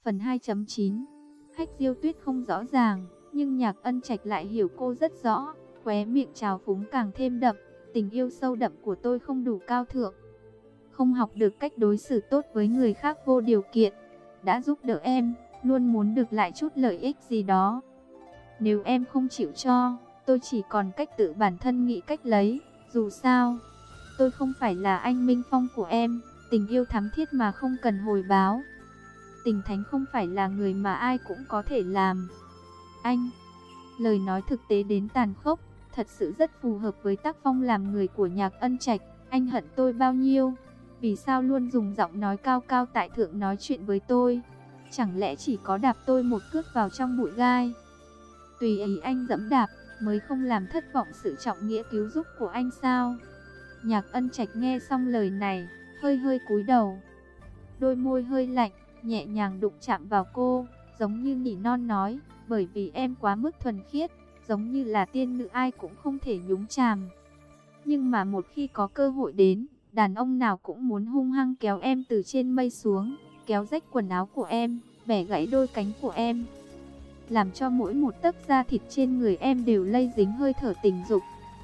Phần 2.9. Hách Diêu Tuyết không rõ ràng, nhưng Nhạc Ân Trạch lại hiểu cô rất rõ, khóe miệng trào phúng càng thêm đậm. Tình yêu sâu đậm của tôi không đủ cao thượng, không học được cách đối xử tốt với người khác vô điều kiện, đã giúp đỡ em, luôn muốn được lại chút lợi ích gì đó. Nếu em không chịu cho, tôi chỉ còn cách tự bản thân nghĩ cách lấy. Dù sao, tôi không phải là anh Minh Phong của em. Tình yêu thắm thiết mà không cần hồi báo. Tình thánh không phải là người mà ai cũng có thể làm. Anh, lời nói thực tế đến tàn khốc, thật sự rất phù hợp với tác phong làm người của Nhạc Ân Trạch. Anh hận tôi bao nhiêu? Vì sao luôn dùng giọng nói cao cao tại thượng nói chuyện với tôi? Chẳng lẽ chỉ có đạp tôi một cước vào trong bụi gai, tùy ý anh dẫm đạp, mới không làm thất vọng sự trọng nghĩa cứu giúp của anh sao? Nhạc Ân Trạch nghe xong lời này, hơi hơi cúi đầu. Đôi môi hơi lạnh, nhẹ nhàng đụng chạm vào cô, giống như nỉ non nói, bởi vì em quá mức thuần khiết, giống như là tiên nữ ai cũng không thể nhúng chàm. Nhưng mà một khi có cơ hội đến, đàn ông nào cũng muốn hung hăng kéo em từ trên mây xuống, kéo rách quần áo của em, bẻ gãy đôi cánh của em, làm cho mỗi một tấc da thịt trên người em đều lây dính hơi thở tình dục.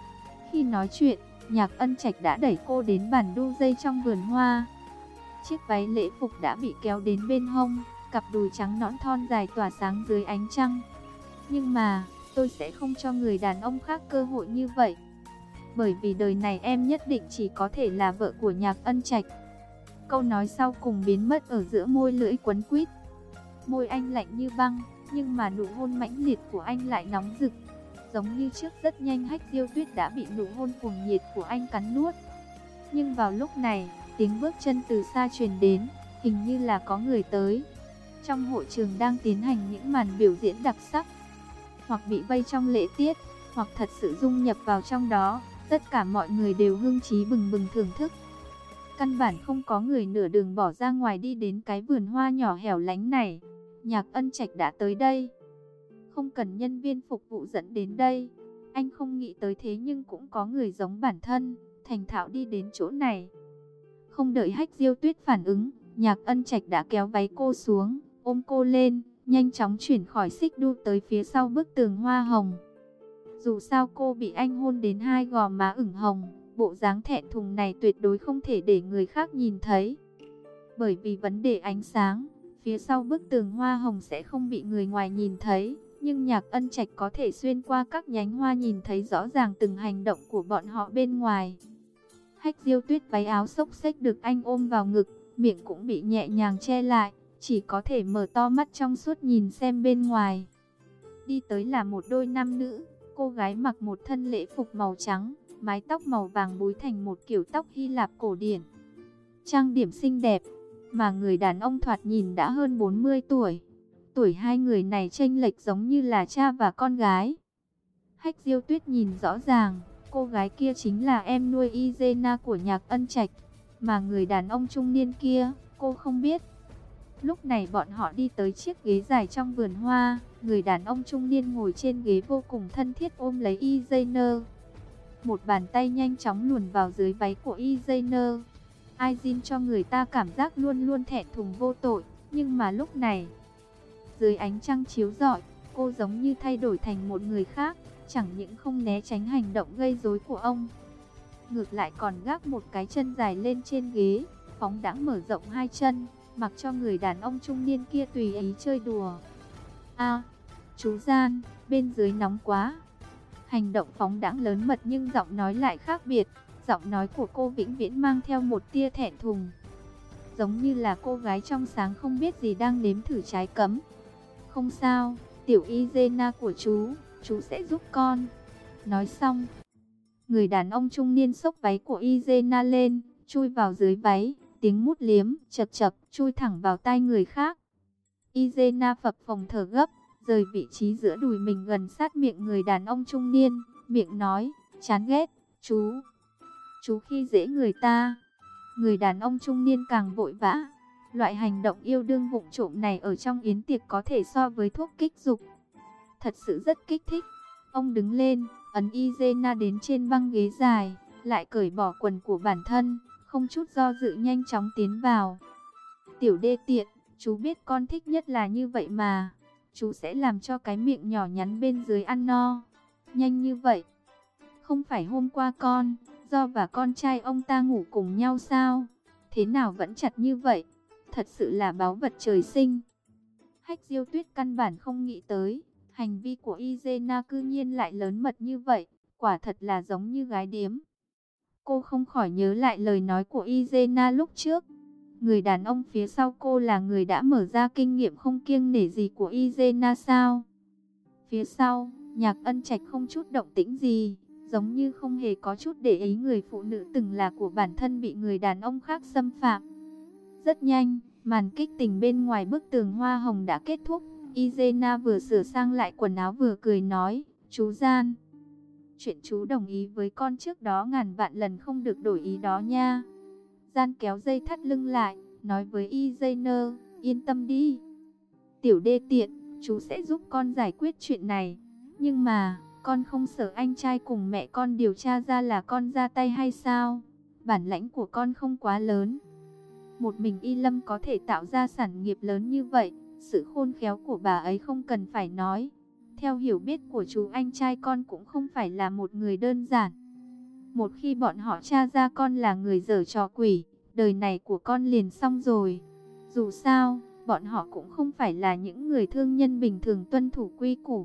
Khi nói chuyện, Nhạc Ân Trạch đã đẩy cô đến bàn đu dây trong vườn hoa. Chiếc váy lễ phục đã bị kéo đến bên hông, cặp đùi trắng nõn thon dài tỏa sáng dưới ánh trăng. Nhưng mà, tôi sẽ không cho người đàn ông khác cơ hội như vậy. Bởi vì đời này em nhất định chỉ có thể là vợ của Nhạc Ân Trạch. Câu nói sau cùng biến mất ở giữa môi lưỡi quấn quýt. Môi anh lạnh như băng, nhưng mà nụ hôn mãnh liệt của anh lại nóng rực. Giống như trước rất nhanh Hách Diêu Tuyết đã bị nụ hôn cuồng nhiệt của anh cắn nuốt. Nhưng vào lúc này, tiếng bước chân từ xa truyền đến, hình như là có người tới. Trong hội trường đang tiến hành những màn biểu diễn đặc sắc, hoặc bị vây trong lễ tiết, hoặc thật sự dung nhập vào trong đó. Tất cả mọi người đều hưng trí bừng bừng thưởng thức. Căn bản không có người nửa đường bỏ ra ngoài đi đến cái vườn hoa nhỏ hẻo lánh này. Nhạc Ân Trạch đã tới đây, không cần nhân viên phục vụ dẫn đến đây. Anh không nghĩ tới thế nhưng cũng có người giống bản thân, thành thạo đi đến chỗ này. Không đợi Hách Diêu Tuyết phản ứng, Nhạc Ân Trạch đã kéo váy cô xuống, ôm cô lên, nhanh chóng chuyển khỏi xích đu tới phía sau bức tường hoa hồng. Dù sao cô bị anh hôn đến hai gò má ửng hồng, bộ dáng thẹn thùng này tuyệt đối không thể để người khác nhìn thấy. Bởi vì vấn đề ánh sáng, phía sau bức tường hoa hồng sẽ không bị người ngoài nhìn thấy, nhưng Nhạc Ân Trạch có thể xuyên qua các nhánh hoa nhìn thấy rõ ràng từng hành động của bọn họ bên ngoài. Hách Diêu Tuyết váy áo xốc xếch được anh ôm vào ngực, miệng cũng bị nhẹ nhàng che lại, chỉ có thể mở to mắt trong suốt nhìn xem bên ngoài. Đi tới là một đôi nam nữ, cô gái mặc một thân lễ phục màu trắng, mái tóc màu vàng búi thành một kiểu tóc Hy Lạp cổ điển, trang điểm xinh đẹp, mà người đàn ông thoạt nhìn đã hơn 40 tuổi. Tuổi hai người này chênh lệch giống như là cha và con gái. Hách Diêu Tuyết nhìn rõ ràng, cô gái kia chính là em nuôi Izena của Nhạc Ân Trạch, mà người đàn ông trung niên kia, cô không biết. Lúc này bọn họ đi tới chiếc ghế dài trong vườn hoa, người đàn ông trung niên ngồi trên ghế vô cùng thân thiết ôm lấy Izena. Một bàn tay nhanh chóng luồn vào dưới váy của Izena. Aizin cho người ta cảm giác luôn luôn thẹn thùng vô tội, nhưng mà lúc này, dưới ánh trăng chiếu rọi, cô giống như thay đổi thành một người khác, chẳng những không né tránh hành động gây rối của ông, ngược lại còn gác một cái chân dài lên trên ghế, phóng đãng mở rộng hai chân, mặc cho người đàn ông trung niên kia tùy ý chơi đùa. À, chú Gian, bên dưới nóng quá. Hành động phóng đãng lớn mật nhưng giọng nói lại khác biệt. Giọng nói của cô vĩnh viễn mang theo một tia thẹn thùng, giống như là cô gái trong sáng không biết gì đang nếm thử trái cấm. Không sao, tiểu Izena của chú sẽ giúp con. Nói xong, người đàn ông trung niên xốc váy của Izena lên, chui vào dưới váy, tiếng mút liếm, chập chập, chui thẳng vào tai người khác. Izena phập phồng thở gấp, rời vị trí giữa đùi mình gần sát miệng người đàn ông trung niên, miệng nói, chán ghét, chú khi dễ người ta. Người đàn ông trung niên càng vội vã. Loại hành động yêu đương vụng trộm này ở trong yến tiệc có thể so với thuốc kích dục. Thật sự rất kích thích. Ông đứng lên, ấn Izena đến trên băng ghế dài, lại cởi bỏ quần của bản thân, không chút do dự nhanh chóng tiến vào. Tiểu đê tiện, Chú biết con thích nhất là như vậy mà. Chú sẽ làm cho cái miệng nhỏ nhắn bên dưới ăn no. Nhanh như vậy. Không phải hôm qua Do và con trai ông ta ngủ cùng nhau sao? Thế nào vẫn chặt như vậy? Thật sự là báu vật trời sinh. Hách Diêu Tuyết căn bản không nghĩ tới. Hành vi của Izena cư nhiên lại lớn mật như vậy. Quả thật là giống như gái điếm. Cô không khỏi nhớ lại lời nói của Izena lúc trước. Người đàn ông phía sau cô là người đã mở ra kinh nghiệm không kiêng nể gì của Izena sao? Phía sau, Nhạc Ân Trạch không chút động tĩnh gì, giống như không hề có chút để ý người phụ nữ từng là của bản thân bị người đàn ông khác xâm phạm. Rất nhanh, màn kích tình bên ngoài bức tường hoa hồng đã kết thúc. Izena vừa sửa sang lại quần áo vừa cười nói, chú Gian, chuyện chú đồng ý với con trước đó ngàn vạn lần không được đổi ý đó nha. Gian kéo dây thắt lưng lại, nói với Izena, yên tâm đi. Tiểu đê tiện, chú sẽ giúp con giải quyết chuyện này. Nhưng mà, con không sợ anh trai cùng mẹ con điều tra ra là con ra tay hay sao? Bản lãnh của con không quá lớn. Một mình Y Lâm có thể tạo ra sản nghiệp lớn như vậy, sự khôn khéo của bà ấy không cần phải nói. Theo hiểu biết của chú, anh trai con cũng không phải là một người đơn giản. Một khi bọn họ tra ra con là người giở trò quỷ, đời này của con liền xong rồi. Dù sao, bọn họ cũng không phải là những người thương nhân bình thường tuân thủ quy củ.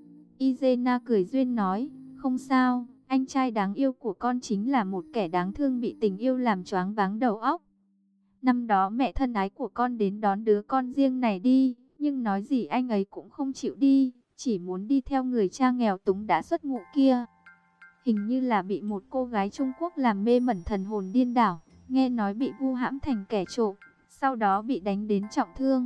Izena cười duyên nói, không sao, anh trai đáng yêu của con chính là một kẻ đáng thương bị tình yêu làm choáng váng đầu óc. Năm đó mẹ thân ái của con đến đón đứa con riêng này đi, nhưng nói gì anh ấy cũng không chịu đi, chỉ muốn đi theo người cha nghèo túng đã xuất ngũ kia. Hình như là bị một cô gái Trung Quốc làm mê mẩn thần hồn điên đảo, nghe nói bị vu hãm thành kẻ trộm, sau đó bị đánh đến trọng thương.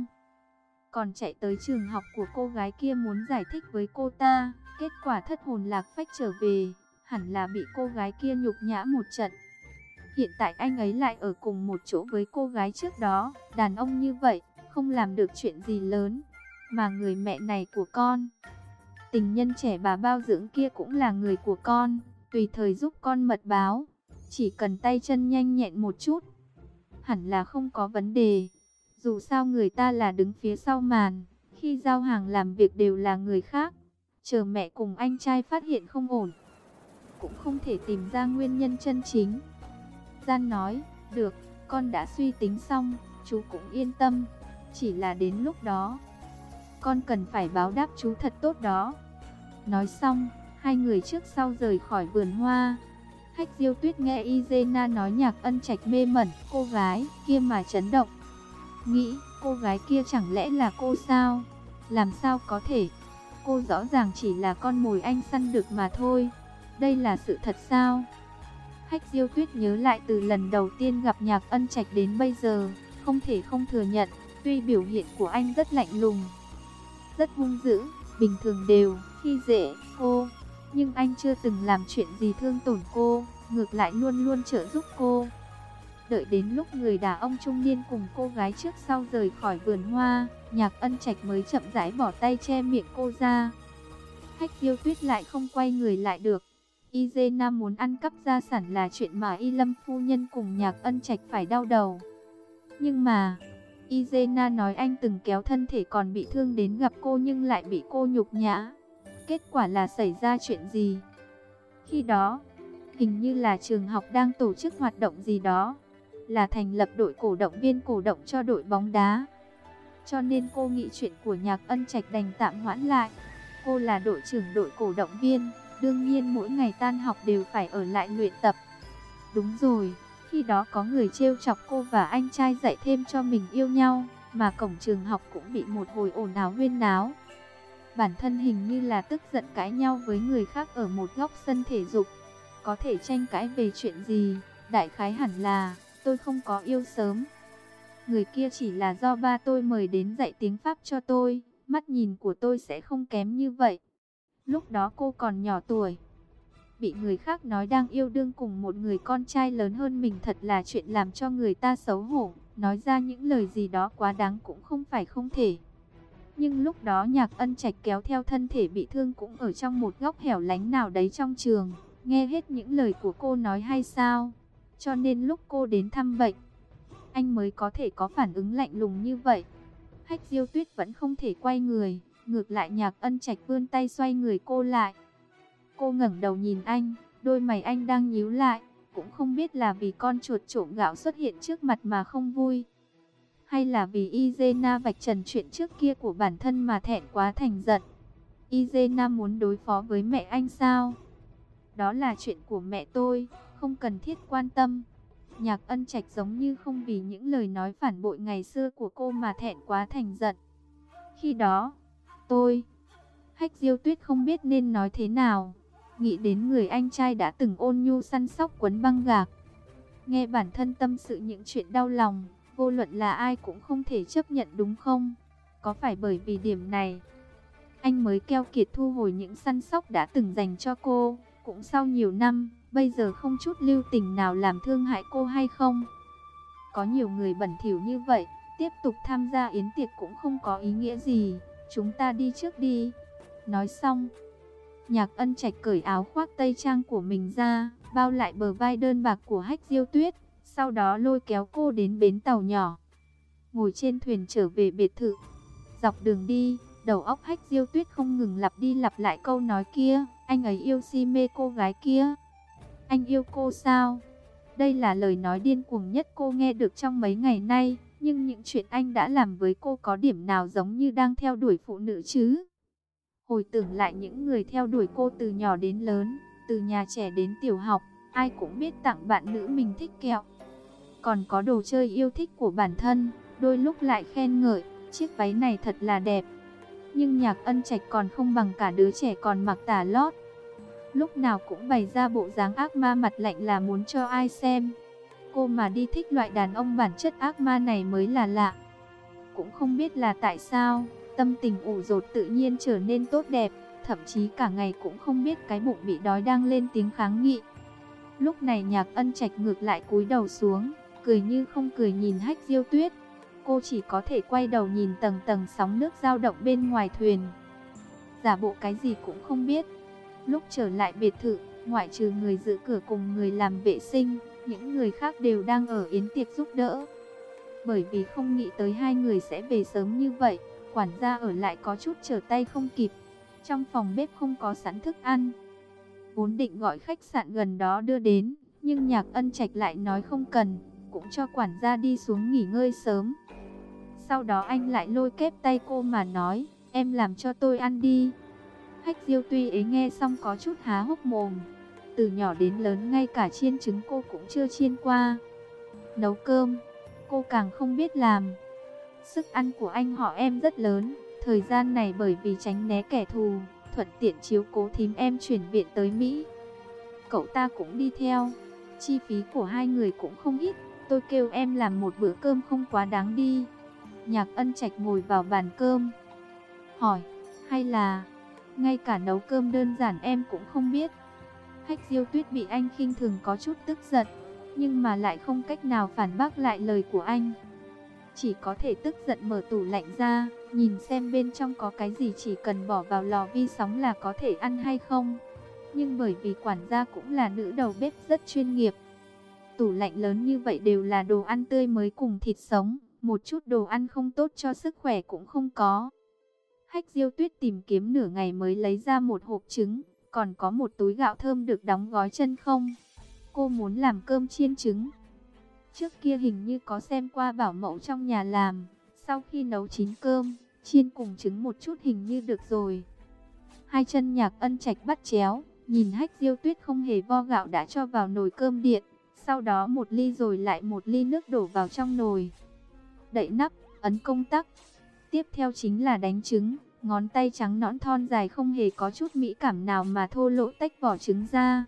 Còn chạy tới trường học của cô gái kia muốn giải thích với cô ta, kết quả thất hồn lạc phách trở về, hẳn là bị cô gái kia nhục nhã một trận. Hiện tại anh ấy lại ở cùng một chỗ với cô gái trước đó, đàn ông như vậy, không làm được chuyện gì lớn. Mà người mẹ này của con, tình nhân trẻ bà bao dưỡng kia cũng là người của con, tùy thời giúp con mật báo. Chỉ cần tay chân nhanh nhẹn một chút, hẳn là không có vấn đề. Dù sao người ta là đứng phía sau màn, khi giao hàng làm việc đều là người khác. Chờ mẹ cùng anh trai phát hiện không ổn, cũng không thể tìm ra nguyên nhân chân chính. Gian nói, được, con đã suy tính xong, chú cũng yên tâm. Chỉ là đến lúc đó, con cần phải báo đáp chú thật tốt đó. Nói xong, hai người trước sau rời khỏi vườn hoa. Hách Diêu Tuyết nghe Izena nói Nhạc Ân Trạch mê mẩn cô gái kia mà chấn động. Nghĩ, cô gái kia chẳng lẽ là cô sao? Làm sao có thể? Cô rõ ràng chỉ là con mồi anh săn được mà thôi. Đây là sự thật sao? Hách Diêu Tuyết nhớ lại từ lần đầu tiên gặp Nhạc Ân Trạch đến bây giờ, không thể không thừa nhận, tuy biểu hiện của anh rất lạnh lùng, rất hung dữ, bình thường đều khi dễ cô, nhưng anh chưa từng làm chuyện gì thương tổn cô, ngược lại luôn luôn trợ giúp cô. Đợi đến lúc người đàn ông trung niên cùng cô gái trước sau rời khỏi vườn hoa, Nhạc Ân Trạch mới chậm rãi bỏ tay che miệng cô ra. Hách Diêu Tuyết lại không quay người lại được. Izena muốn ăn cắp gia sản là chuyện mà Y Lâm phu nhân cùng Nhạc Ân Trạch phải đau đầu. Nhưng mà, Izena nói anh từng kéo thân thể còn bị thương đến gặp cô nhưng lại bị cô nhục nhã. Kết quả là xảy ra chuyện gì? Khi đó, hình như là trường học đang tổ chức hoạt động gì đó, là thành lập đội cổ động viên cổ động cho đội bóng đá. Cho nên cô nghĩ chuyện của Nhạc Ân Trạch đành tạm hoãn lại. Cô là đội trưởng đội cổ động viên, đương nhiên mỗi ngày tan học đều phải ở lại luyện tập. Đúng rồi, khi đó có người trêu chọc cô và anh trai dạy thêm cho mình yêu nhau, mà cổng trường học cũng bị một hồi ồn ào huyên náo. Bản thân hình như là tức giận cãi nhau với người khác ở một góc sân thể dục. Có thể tranh cãi về chuyện gì, đại khái hẳn là tôi không có yêu sớm. Người kia chỉ là do ba tôi mời đến dạy tiếng Pháp cho tôi, mắt nhìn của tôi sẽ không kém như vậy. Lúc đó cô còn nhỏ tuổi, bị người khác nói đang yêu đương cùng một người con trai lớn hơn mình thật là chuyện làm cho người ta xấu hổ. Nói ra những lời gì đó quá đáng cũng không phải không thể. Nhưng lúc đó Nhạc Ân Trạch kéo theo thân thể bị thương cũng ở trong một góc hẻo lánh nào đấy trong trường, nghe hết những lời của cô nói hay sao? Cho nên lúc cô đến thăm bệnh, anh mới có thể có phản ứng lạnh lùng như vậy. Hách Diêu Tuyết vẫn không thể quay người, ngược lại Nhạc Ân Trạch vươn tay xoay người cô lại. Cô ngẩng đầu nhìn anh, đôi mày anh đang nhíu lại, cũng không biết là vì con chuột trộm gạo xuất hiện trước mặt mà không vui, hay là vì Izena vạch trần chuyện trước kia của bản thân mà thẹn quá thành giận. Izena muốn đối phó với mẹ anh sao? Đó là chuyện của mẹ tôi, không cần thiết quan tâm. Nhạc Ân Trạch giống như không vì những lời nói phản bội ngày xưa của cô mà thẹn quá thành giận. Khi đó, Hách Diêu Tuyết không biết nên nói thế nào. Nghĩ đến người anh trai đã từng ôn nhu săn sóc quấn băng gạc. Nghe bản thân tâm sự những chuyện đau lòng, vô luận là ai cũng không thể chấp nhận đúng không? Có phải bởi vì điểm này, anh mới keo kiệt thu hồi những săn sóc đã từng dành cho cô, cũng sau nhiều năm, bây giờ không chút lưu tình nào làm thương hại cô hay không? Có nhiều người bẩn thỉu như vậy, tiếp tục tham gia yến tiệc cũng không có ý nghĩa gì, chúng ta đi trước đi. Nói xong, Nhạc Ân Trạch cởi áo khoác tây trang của mình ra, bao lại bờ vai đơn bạc của Hách Diêu Tuyết, sau đó lôi kéo cô đến bến tàu nhỏ. Ngồi trên thuyền trở về biệt thự. Dọc đường đi, đầu óc Hách Diêu Tuyết không ngừng lặp đi lặp lại câu nói kia, anh ấy yêu si mê cô gái kia. Anh yêu cô sao? Đây là lời nói điên cuồng nhất cô nghe được trong mấy ngày nay, nhưng những chuyện anh đã làm với cô có điểm nào giống như đang theo đuổi phụ nữ chứ? Hồi tưởng lại những người theo đuổi cô từ nhỏ đến lớn, từ nhà trẻ đến tiểu học, ai cũng biết tặng bạn nữ mình thích kẹo. Còn có đồ chơi yêu thích của bản thân, đôi lúc lại khen ngợi, chiếc váy này thật là đẹp. Nhưng Nhạc Ân Trạch còn không bằng cả đứa trẻ còn mặc tà lót. Lúc nào cũng bày ra bộ dáng ác ma mặt lạnh là muốn cho ai xem. Cô mà đi thích loại đàn ông bản chất ác ma này mới là lạ. Cũng không biết là tại sao, tâm tình ủ dột tự nhiên trở nên tốt đẹp, thậm chí cả ngày cũng không biết cái bụng bị đói đang lên tiếng kháng nghị. Lúc này Nhạc Ân Trạch ngược lại cúi đầu xuống, cười như không cười nhìn Hách Diêu Tuyết. Cô chỉ có thể quay đầu nhìn tầng tầng sóng nước dao động bên ngoài thuyền. Giả bộ cái gì cũng không biết. Lúc trở lại biệt thự, ngoại trừ người giữ cửa cùng người làm vệ sinh, những người khác đều đang ở yến tiệc giúp đỡ. Bởi vì không nghĩ tới hai người sẽ về sớm như vậy, quản gia ở lại có chút trở tay không kịp. Trong phòng bếp không có sẵn thức ăn. Vốn định gọi khách sạn gần đó đưa đến, nhưng Nhạc Ân Trạch lại nói không cần, cũng cho quản gia đi xuống nghỉ ngơi sớm. Sau đó anh lại lôi kép tay cô mà nói, em làm cho tôi ăn đi. Hách Diêu tuy ấy nghe xong có chút há hốc mồm. Từ nhỏ đến lớn ngay cả chiên trứng cô cũng chưa chiên qua. Nấu cơm, cô càng không biết làm. Sức ăn của anh họ em rất lớn. Thời gian này bởi vì tránh né kẻ thù, thuận tiện chiếu cố thím em chuyển viện tới Mỹ. Cậu ta cũng đi theo. Chi phí của hai người cũng không ít. Tôi kêu em làm một bữa cơm không quá đáng đi. Nhạc Ân Trạch ngồi vào bàn cơm, hỏi, hay là ngay cả nấu cơm đơn giản em cũng không biết? Hách Diêu Tuyết bị anh khinh thường có chút tức giận, nhưng mà lại không cách nào phản bác lại lời của anh. Chỉ có thể tức giận mở tủ lạnh ra, nhìn xem bên trong có cái gì chỉ cần bỏ vào lò vi sóng là có thể ăn hay không. Nhưng bởi vì quản gia cũng là nữ đầu bếp rất chuyên nghiệp, tủ lạnh lớn như vậy đều là đồ ăn tươi mới cùng thịt sống, một chút đồ ăn không tốt cho sức khỏe cũng không có. Hách Diêu Tuyết tìm kiếm nửa ngày mới lấy ra một hộp trứng, còn có một túi gạo thơm được đóng gói chân không. Cô muốn làm cơm chiên trứng. Trước kia hình như có xem qua bảo mẫu trong nhà làm, sau khi nấu chín cơm, chiên cùng trứng một chút hình như được rồi. Hai chân Nhạc Ân Trạch bắt chéo, nhìn Hách Diêu Tuyết không hề vo gạo đã cho vào nồi cơm điện, sau đó một ly rồi lại một ly nước đổ vào trong nồi. Đậy nắp, ấn công tắc. Tiếp theo chính là đánh trứng, ngón tay trắng nõn thon dài không hề có chút mỹ cảm nào mà thô lỗ tách vỏ trứng ra.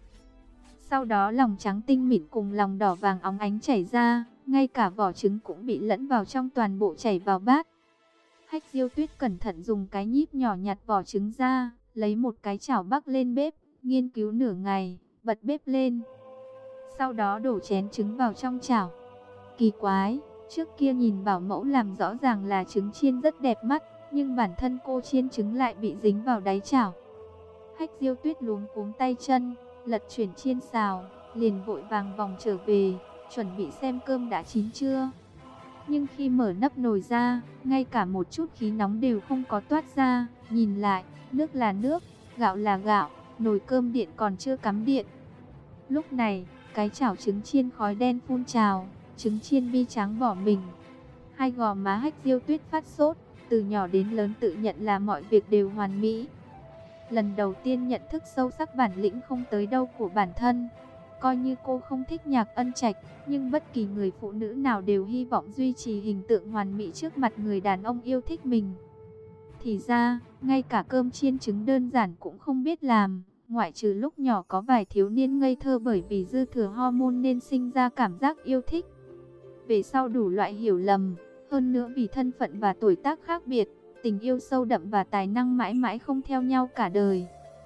Sau đó lòng trắng tinh mịn cùng lòng đỏ vàng óng ánh chảy ra, ngay cả vỏ trứng cũng bị lẫn vào trong toàn bộ chảy vào bát. Hách Diêu Tuyết cẩn thận dùng cái nhíp nhỏ nhặt vỏ trứng ra, lấy một cái chảo bắc lên bếp, nghiên cứu nửa ngày, bật bếp lên. Sau đó đổ chén trứng vào trong chảo. Kỳ quái, trước kia nhìn bảo mẫu làm rõ ràng là trứng chiên rất đẹp mắt, nhưng bản thân cô chiên trứng lại bị dính vào đáy chảo. Hách Diêu Tuyết luống cuống tay chân, lật chuyển chiên xào, liền vội vàng vòng trở về, chuẩn bị xem cơm đã chín chưa. Nhưng khi mở nắp nồi ra, ngay cả một chút khí nóng đều không có toát ra. Nhìn lại, nước là nước, gạo là gạo, nồi cơm điện còn chưa cắm điện. Lúc này, cái chảo trứng chiên khói đen phun trào, trứng chiên bi trắng bỏ mình. Hai gò má Hách Diêu Tuyết phát sốt, từ nhỏ đến lớn tự nhận là mọi việc đều hoàn mỹ. Lần đầu tiên nhận thức sâu sắc bản lĩnh không tới đâu của bản thân. Coi như cô không thích Nhạc Ân Trạch, nhưng bất kỳ người phụ nữ nào đều hy vọng duy trì hình tượng hoàn mỹ trước mặt người đàn ông yêu thích mình. Thì ra, ngay cả cơm chiên trứng đơn giản cũng không biết làm, ngoại trừ lúc nhỏ có vài thiếu niên ngây thơ bởi vì dư thừa hormone nên sinh ra cảm giác yêu thích. Về sau đủ loại hiểu lầm, hơn nữa vì thân phận và tuổi tác khác biệt, tình yêu sâu đậm và tài năng mãi mãi không theo nhau cả đời.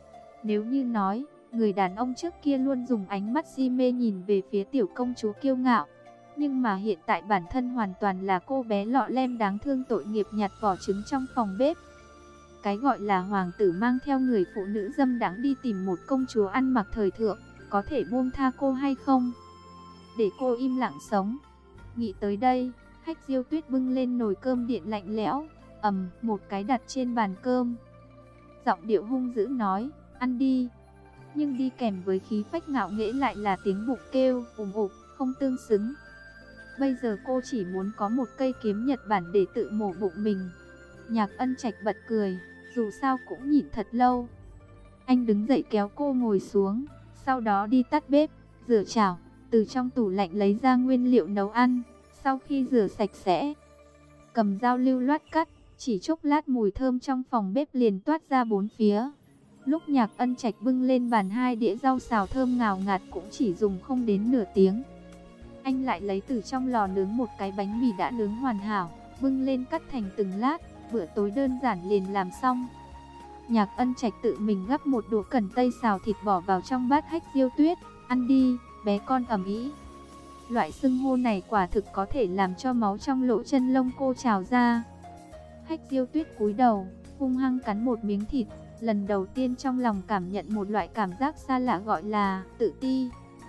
Nếu như nói, người đàn ông trước kia luôn dùng ánh mắt si mê nhìn về phía tiểu công chúa kiêu ngạo, nhưng mà hiện tại bản thân hoàn toàn là cô bé lọ lem đáng thương tội nghiệp nhặt vỏ trứng trong phòng bếp. Cái gọi là hoàng tử mang theo người phụ nữ dâm đãng đi tìm một công chúa ăn mặc thời thượng, có thể buông tha cô hay không? Để cô im lặng sống. Nghĩ tới đây, Hách Diêu Tuyết bưng lên nồi cơm điện lạnh lẽo, một cái đặt trên bàn cơm. Giọng điệu hung dữ nói, ăn đi. Nhưng đi kèm với khí phách ngạo nghễ lại là tiếng bụng kêu, ục, không tương xứng. Bây giờ cô chỉ muốn có một cây kiếm Nhật Bản để tự mổ bụng mình. Nhạc Ân Trạch bật cười, dù sao cũng nhìn thật lâu. Anh đứng dậy kéo cô ngồi xuống, sau đó đi tắt bếp, rửa chảo, từ trong tủ lạnh lấy ra nguyên liệu nấu ăn. Sau khi rửa sạch sẽ, cầm dao lưu loát cắt, chỉ chốc lát mùi thơm trong phòng bếp liền toát ra bốn phía. Lúc Nhạc Ân Trạch bưng lên bàn 2 đĩa rau xào thơm ngào ngạt cũng chỉ dùng không đến nửa tiếng. Anh lại lấy từ trong lò nướng một cái bánh mì đã nướng hoàn hảo, bưng lên cắt thành từng lát, bữa tối đơn giản liền làm xong. Nhạc Ân Trạch tự mình gắp một đũa cần tây xào thịt bỏ vào trong bát Hách Diêu Tuyết, ăn đi, bé con ầm ĩ. Loại xưng hô này quả thực có thể làm cho máu trong lỗ chân lông cô trào ra. Hách Diêu Tuyết cúi đầu, hung hăng cắn một miếng thịt, lần đầu tiên trong lòng cảm nhận một loại cảm giác xa lạ gọi là tự ti.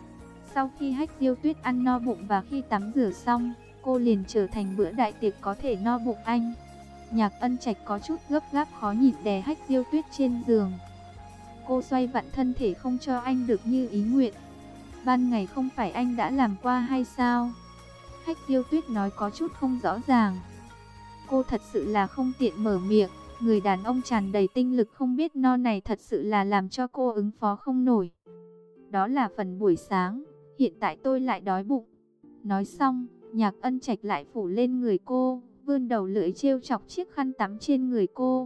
Sau khi Hách Diêu Tuyết ăn no bụng và khi tắm rửa xong, cô liền trở thành bữa đại tiệc có thể no bụng anh. Nhạc Ân Trạch có chút gấp gáp khó nhịn đè Hách Diêu Tuyết trên giường. Cô xoay vặn thân thể không cho anh được như ý nguyện. Ban ngày không phải anh đã làm qua hay sao? Hách Diêu Tuyết nói có chút không rõ ràng. Cô thật sự là không tiện mở miệng. Người đàn ông tràn đầy tinh lực không biết no này thật sự là làm cho cô ứng phó không nổi. Đó là phần buổi sáng, hiện tại tôi lại đói bụng. Nói xong, Nhạc Ân Trạch lại phủ lên người cô, vươn đầu lưỡi trêu chọc chiếc khăn tắm trên người cô.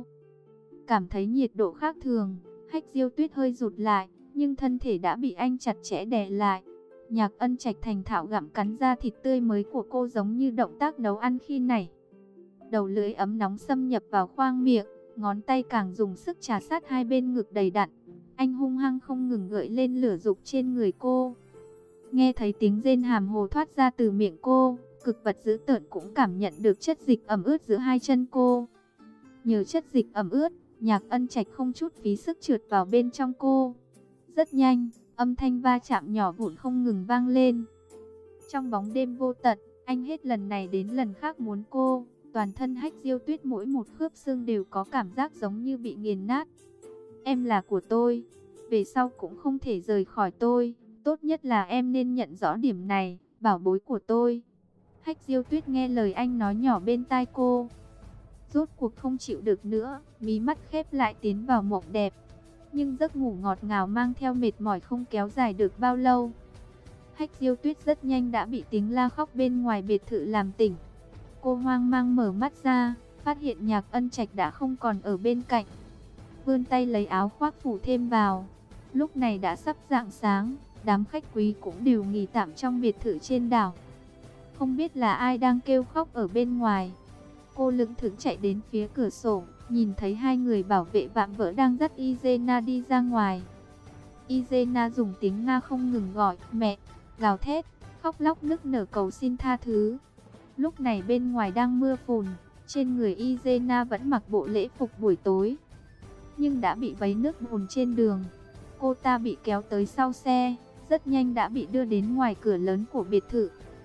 Cảm thấy nhiệt độ khác thường, Hách Diêu Tuyết hơi rụt lại, nhưng thân thể đã bị anh chặt chẽ đè lại. Nhạc Ân Trạch thành thạo gặm cắn da thịt tươi mới của cô giống như động tác nấu ăn khi nãy. Đầu lưỡi ấm nóng xâm nhập vào khoang miệng, ngón tay càng dùng sức trà sát hai bên ngực đầy đặn. Anh hung hăng không ngừng gợi lên lửa dục trên người cô. Nghe thấy tiếng rên hàm hồ thoát ra từ miệng cô, cực vật dữ tợn cũng cảm nhận được chất dịch ẩm ướt giữa hai chân cô. Nhờ chất dịch ẩm ướt, Nhạc Ân Trạch không chút phí sức trượt vào bên trong cô. Rất nhanh, âm thanh va chạm nhỏ vụn không ngừng vang lên. Trong bóng đêm vô tận, anh hết lần này đến lần khác muốn cô. Toàn thân Hách Diêu Tuyết mỗi một khớp xương đều có cảm giác giống như bị nghiền nát. Em là của tôi, về sau cũng không thể rời khỏi tôi. Tốt nhất là em nên nhận rõ điểm này, bảo bối của tôi. Hách Diêu Tuyết nghe lời anh nói nhỏ bên tai cô. Rốt cuộc không chịu được nữa, mí mắt khép lại tiến vào mộng đẹp. Nhưng giấc ngủ ngọt ngào mang theo mệt mỏi không kéo dài được bao lâu. Hách Diêu Tuyết rất nhanh đã bị tiếng la khóc bên ngoài biệt thự làm tỉnh. Cô hoang mang mở mắt ra, phát hiện Nhạc Ân Trạch đã không còn ở bên cạnh. Vươn tay lấy áo khoác phủ thêm vào. Lúc này đã sắp rạng sáng, đám khách quý cũng đều nghỉ tạm trong biệt thự trên đảo. Không biết là ai đang kêu khóc ở bên ngoài. Cô lững thững chạy đến phía cửa sổ, nhìn thấy hai người bảo vệ vạm vỡ đang dắt Izena đi ra ngoài. Izena dùng tiếng Nga không ngừng gọi mẹ, gào thét, khóc lóc nức nở cầu xin tha thứ. Lúc này bên ngoài đang mưa phùn, trên người Izena vẫn mặc bộ lễ phục buổi tối, nhưng đã bị vấy nước bùn trên đường. Cô ta bị kéo tới sau xe, rất nhanh đã bị đưa đến ngoài cửa lớn của biệt thự.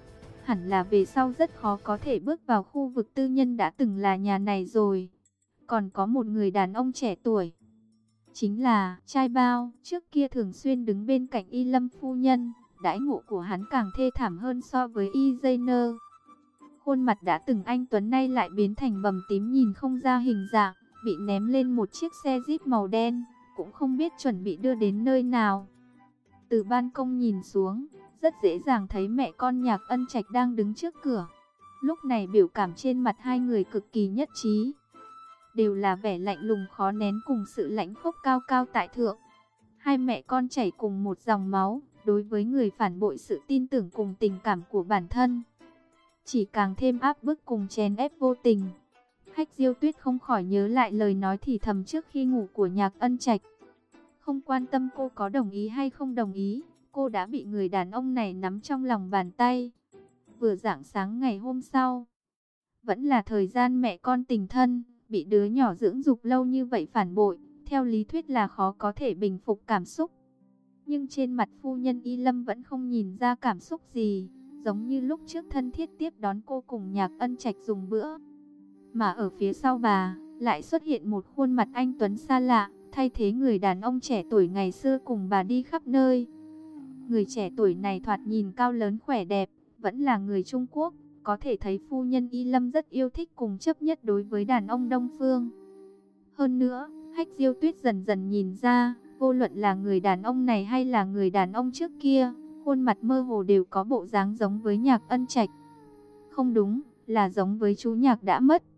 hẳn là về sau rất khó có thể bước vào khu vực tư nhân đã từng là nhà này rồi. Còn có một người đàn ông trẻ tuổi, chính là trai bao, trước kia thường xuyên đứng bên cạnh Y Lâm phu nhân, đãi ngộ của hắn càng thê thảm hơn so với Y Zainer. Khuôn mặt đã từng anh tuấn nay lại biến thành bầm tím nhìn không ra hình dạng, bị ném lên một chiếc xe Jeep màu đen, cũng không biết chuẩn bị đưa đến nơi nào. Từ ban công nhìn xuống, rất dễ dàng thấy mẹ con Nhạc Ân Trạch đang đứng trước cửa. Lúc này biểu cảm trên mặt hai người cực kỳ nhất trí, đều là vẻ lạnh lùng khó nén cùng sự lãnh khốc cao cao tại thượng. Hai mẹ con chảy cùng một dòng máu, đối với người phản bội sự tin tưởng cùng tình cảm của bản thân, chỉ càng thêm áp bức cùng chèn ép vô tình. Hách Diêu Tuyết không khỏi nhớ lại lời nói thì thầm trước khi ngủ của Nhạc Ân Trạch. Không quan tâm cô có đồng ý hay không đồng ý, cô đã bị người đàn ông này nắm trong lòng bàn tay. Vừa rạng sáng ngày hôm sau, vẫn là thời gian mẹ con tình thân, bị đứa nhỏ dưỡng dục lâu như vậy phản bội, theo lý thuyết là khó có thể bình phục cảm xúc. Nhưng trên mặt phu nhân Y Lâm vẫn không nhìn ra cảm xúc gì, giống như lúc trước thân thiết tiếp đón cô cùng Nhạc Ân Trạch dùng bữa. Mà ở phía sau bà, lại xuất hiện một khuôn mặt anh tuấn xa lạ, thay thế người đàn ông trẻ tuổi ngày xưa cùng bà đi khắp nơi. Người trẻ tuổi này thoạt nhìn cao lớn khỏe đẹp, vẫn là người Trung Quốc, có thể thấy phu nhân Y Lâm rất yêu thích cùng chấp nhất đối với đàn ông Đông Phương. Hơn nữa, Hách Diêu Tuyết dần dần nhìn ra, vô luận là người đàn ông này hay là người đàn ông trước kia, khuôn mặt mơ hồ đều có bộ dáng giống với Nhạc Ân Trạch. Không đúng, là giống với chú Nhạc đã mất.